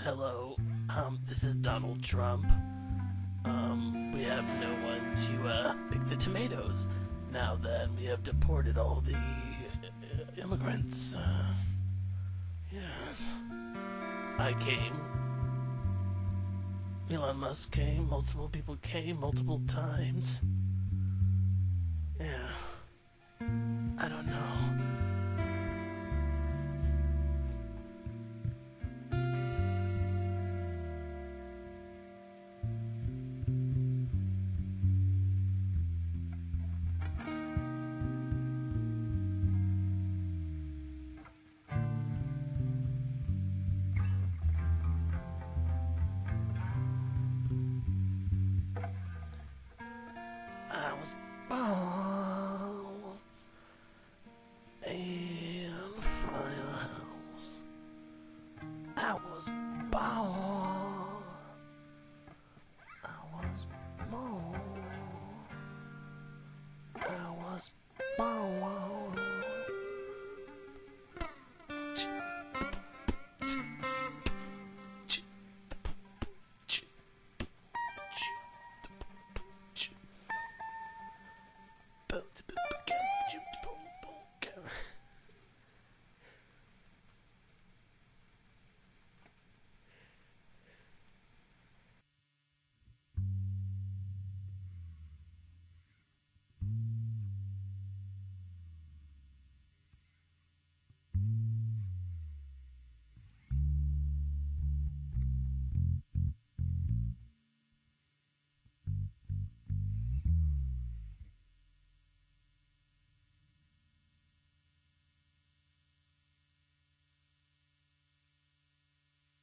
Hello, this is Donald Trump. We have no one to, pick the tomatoes now that we have deported all the immigrants. Yes. I came. Elon Musk came, multiple people came multiple times. Yeah. I don't know. I was born in a firehouse. I was born. I was born. I was born.